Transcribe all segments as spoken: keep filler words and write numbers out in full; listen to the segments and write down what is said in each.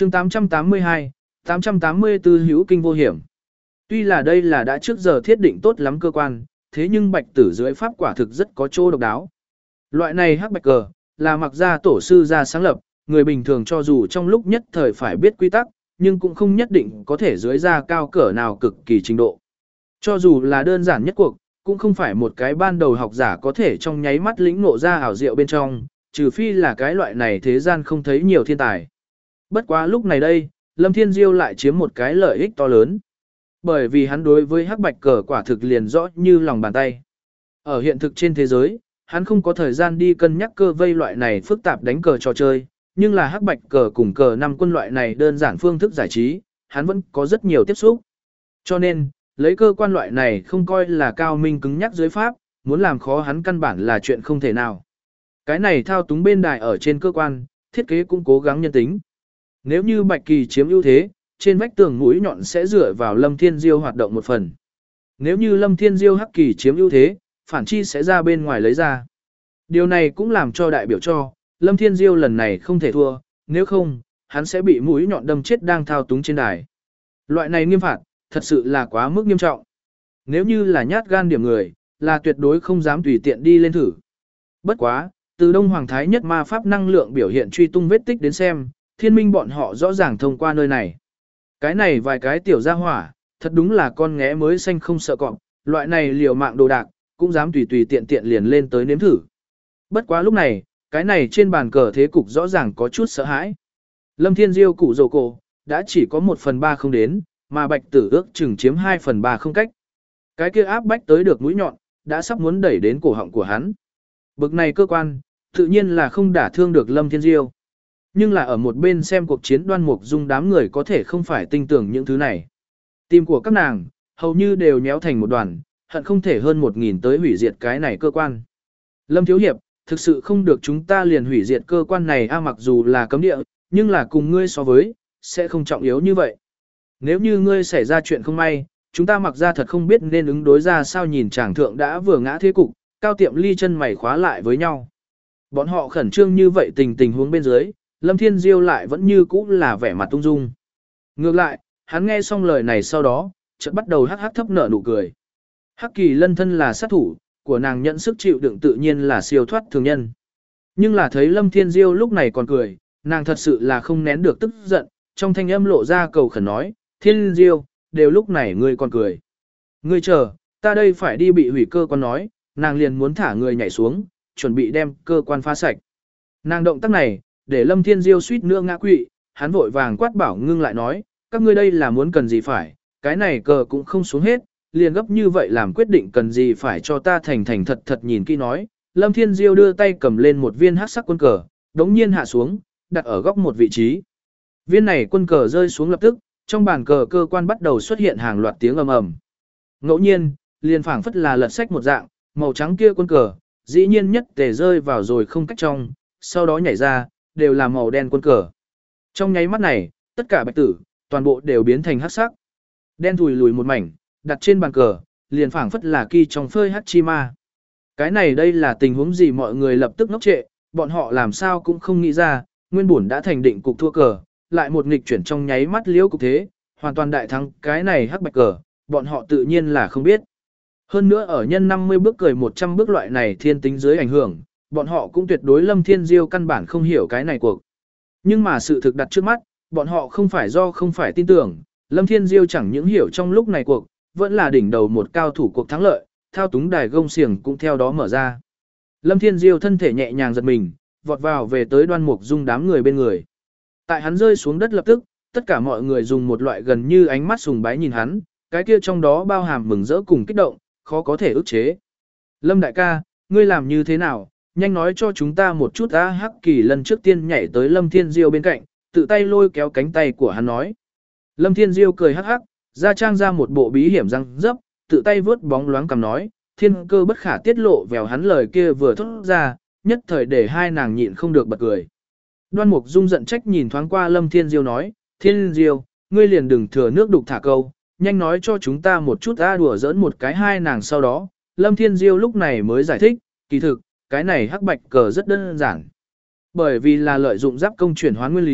chương tám trăm tám mươi hai, tám trăm tám mươi tư hữu kinh vô hiểm. Tuy là đây là đã trước giờ thiết định tốt lắm cơ quan, thế nhưng bạch tử dưới pháp quả thực rất có chỗ độc đáo. Loại này hắc bạch cờ, là mặc ra tổ sư ra sáng lập, người bình thường cho dù trong lúc nhất thời phải biết quy tắc, nhưng cũng không nhất định có thể dưới ra cao cỡ nào cực kỳ trình độ. Cho dù là đơn giản nhất cuộc, cũng không phải một cái ban đầu học giả có thể trong nháy mắt lĩnh ngộ ra ảo diệu bên trong, trừ phi là cái loại này thế gian không thấy nhiều thiên tài. Bất quá lúc này đây, Lâm Thiên Diêu lại chiếm một cái lợi ích to lớn. Bởi vì hắn đối với hắc bạch cờ quả thực liền rõ như lòng bàn tay. Ở hiện thực trên thế giới, hắn không có thời gian đi cân nhắc cơ vây loại này phức tạp đánh cờ trò chơi, nhưng là hắc bạch cờ cùng cờ năm quân loại này đơn giản phương thức giải trí, hắn vẫn có rất nhiều tiếp xúc. Cho nên, lấy cơ quan loại này không coi là cao minh cứng nhắc dưới pháp, muốn làm khó hắn căn bản là chuyện không thể nào. Cái này thao túng bên đài ở trên cơ quan, thiết kế cũng cố gắng nhân tính. Nếu như Bạch Kỳ chiếm ưu thế, trên vách tường mũi nhọn sẽ dựa vào Lâm Thiên Diêu hoạt động một phần. Nếu như Lâm Thiên Diêu hắc kỳ chiếm ưu thế, phản chi sẽ ra bên ngoài lấy ra. Điều này cũng làm cho đại biểu cho, Lâm Thiên Diêu lần này không thể thua, nếu không, hắn sẽ bị mũi nhọn đâm chết đang thao túng trên đài. Loại này nghiêm phạt, thật sự là quá mức nghiêm trọng. Nếu như là nhát gan điểm người, là tuyệt đối không dám tùy tiện đi lên thử. Bất quá, từ Đông Hoàng Thái nhất ma pháp năng lượng biểu hiện truy tung vết tích đến xem, thiên minh bọn họ rõ ràng thông qua nơi này. Cái này vài cái tiểu gia hỏa, thật đúng là con nghé mới xanh không sợ cọp, loại này liều mạng đồ đạc, cũng dám tùy tùy tiện tiện liền lên tới nếm thử. Bất quá lúc này, cái này trên bàn cờ thế cục rõ ràng có chút sợ hãi. Lâm Thiên Diêu cụ dầu cổ, đã chỉ có một phần ba không đến, mà bạch tử ước chừng chiếm hai phần ba không cách. Cái kia áp bách tới được mũi nhọn, đã sắp muốn đẩy đến cổ họng của hắn. Bực này cơ quan, tự nhiên là không đả thương được Lâm Thiên Diêu. Nhưng là ở một bên xem cuộc chiến Đoan Mục Dung đám người có thể không phải tin tưởng những thứ này. Tim của các nàng, hầu như đều nhéo thành một đoàn, hận không thể hơn một nghìn tới hủy diệt cái này cơ quan. Lâm Thiếu Hiệp, thực sự không được chúng ta liền hủy diệt cơ quan này a mặc dù là cấm địa, nhưng là cùng ngươi so với, sẽ không trọng yếu như vậy. Nếu như ngươi xảy ra chuyện không may, chúng ta mặc ra thật không biết nên ứng đối ra sao nhìn chàng thượng đã vừa ngã thế cục, Cao Tiệm Ly chân mày khóa lại với nhau. Bọn họ khẩn trương như vậy tình tình huống bên dưới, Lâm Thiên Diêu lại vẫn như cũ là vẻ mặt tung dung. Ngược lại, hắn nghe xong lời này sau đó, chợt bắt đầu hắc hắc thấp nở nụ cười. Hắc Kỳ Lân thân là sát thủ, của nàng nhận sức chịu đựng tự nhiên là siêu thoát thường nhân. Nhưng là thấy Lâm Thiên Diêu lúc này còn cười, nàng thật sự là không nén được tức giận, trong thanh âm lộ ra cầu khẩn nói, Thiên Diêu, đều lúc này ngươi còn cười. Ngươi chờ, ta đây phải đi bị hủy cơ quan nói, nàng liền muốn thả người nhảy xuống, chuẩn bị đem cơ quan phá sạch. Nàng động tác này, để Lâm Thiên Diêu suýt nữa ngã quỵ, hắn vội vàng quát bảo ngưng lại nói, các ngươi đây là muốn cần gì phải, cái này cờ cũng không xuống hết, liền gấp như vậy làm quyết định cần gì phải cho ta thành thành thật thật nhìn kỹ nói. Lâm Thiên Diêu đưa tay cầm lên một viên hắc sắc quân cờ, đống nhiên hạ xuống, đặt ở góc một vị trí. Viên này quân cờ rơi xuống lập tức, trong bàn cờ cơ quan bắt đầu xuất hiện hàng loạt tiếng ầm ầm. Ngẫu nhiên, liền phảng phất là lật sách một dạng, màu trắng kia quân cờ, dĩ nhiên nhất tề rơi vào rồi không cách trong, sau đó nhảy ra, đều là màu đen quân cờ. Trong nháy mắt này, tất cả bạch tử, toàn bộ đều biến thành hắc sắc. Đen thùi lùi một mảnh, đặt trên bàn cờ, liền phảng phất là kỳ trong phơi hắc chi ma. Cái này đây là tình huống gì mọi người lập tức ngốc trệ, bọn họ làm sao cũng không nghĩ ra, nguyên bổn đã thành định cục thua cờ, lại một nghịch chuyển trong nháy mắt liễu cục thế, hoàn toàn đại thắng, cái này hắc bạch cờ, bọn họ tự nhiên là không biết. Hơn nữa ở nhân năm mươi bước cười một trăm bước loại này thiên tính dưới ảnh hưởng, bọn họ cũng tuyệt đối Lâm Thiên Diêu căn bản không hiểu cái này cuộc. Nhưng mà sự thực đặt trước mắt, bọn họ không phải do không phải tin tưởng, Lâm Thiên Diêu chẳng những hiểu trong lúc này cuộc, vẫn là đỉnh đầu một cao thủ cuộc thắng lợi, thao túng đài gông xiềng cũng theo đó mở ra. Lâm Thiên Diêu thân thể nhẹ nhàng giật mình, vọt vào về tới Đoan Mục Dung đám người bên người. Tại hắn rơi xuống đất lập tức, tất cả mọi người dùng một loại gần như ánh mắt sùng bái nhìn hắn, cái kia trong đó bao hàm mừng rỡ cùng kích động, khó có thể ức chế. Lâm đại ca, ngươi làm như thế nào? Nhanh nói cho chúng ta một chút. A Hắc Kỳ Lân trước tiên nhảy tới Lâm Thiên Diêu bên cạnh, tự tay lôi kéo cánh tay của hắn nói. Lâm Thiên Diêu cười hắc hắc, ra trang ra một bộ bí hiểm răng dấp, tự tay vớt bóng loáng cầm nói, thiên cơ bất khả tiết lộ vèo hắn lời kia vừa thốt ra, nhất thời để hai nàng nhịn không được bật cười. Đoan Mục Dung giận trách nhìn thoáng qua Lâm Thiên Diêu nói, Thiên Diêu, ngươi liền đừng thừa nước đục thả câu, nhanh nói cho chúng ta một chút. A đùa giỡn một cái hai nàng sau đó, Lâm Thiên Diêu lúc này mới giải thích, kỳ thực, cái này hắc bạch cờ rất đơn giản. Bởi vì là lợi dụng giáp công chuyển hoán nguyên lý,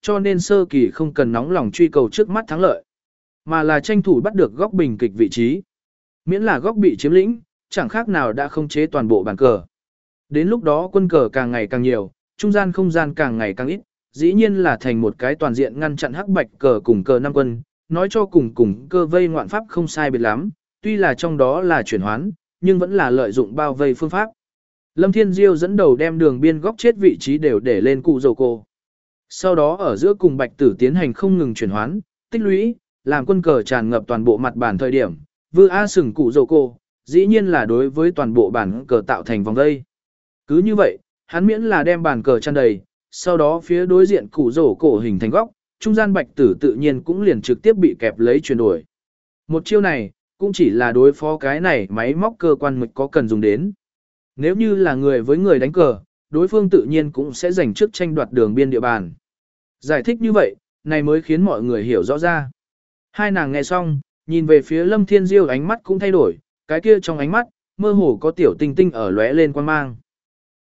cho nên sơ kỳ không cần nóng lòng truy cầu trước mắt thắng lợi, mà là tranh thủ bắt được góc bình kịch vị trí. Miễn là góc bị chiếm lĩnh, chẳng khác nào đã không chế toàn bộ bàn cờ. Đến lúc đó quân cờ càng ngày càng nhiều, trung gian không gian càng ngày càng ít, dĩ nhiên là thành một cái toàn diện ngăn chặn hắc bạch cờ cùng cờ năm quân, nói cho cùng cùng cơ vây ngoạn pháp không sai biệt lắm, tuy là trong đó là chuyển hoán, nhưng vẫn là lợi dụng bao vây phương pháp. Lâm Thiên Diêu dẫn đầu đem đường biên góc chết vị trí đều để lên cụ dầu cô. Sau đó ở giữa cùng bạch tử tiến hành không ngừng chuyển hoán, tích lũy, làm quân cờ tràn ngập toàn bộ mặt bàn thời điểm, vư A sừng cụ dầu cô, dĩ nhiên là đối với toàn bộ bản cờ tạo thành vòng vây. Cứ như vậy, hắn miễn là đem bàn cờ tràn đầy, sau đó phía đối diện cụ dầu cổ hình thành góc, trung gian bạch tử tự nhiên cũng liền trực tiếp bị kẹp lấy chuyển đổi. Một chiêu này, cũng chỉ là đối phó cái này máy móc cơ quan mực có cần dùng đến. Nếu như là người với người đánh cờ, đối phương tự nhiên cũng sẽ giành trước tranh đoạt đường biên địa bàn. Giải thích như vậy, này mới khiến mọi người hiểu rõ ra. Hai nàng nghe xong, nhìn về phía Lâm Thiên Diêu ánh mắt cũng thay đổi, cái kia trong ánh mắt, mơ hồ có tiểu tinh tinh ở lóe lên quan mang.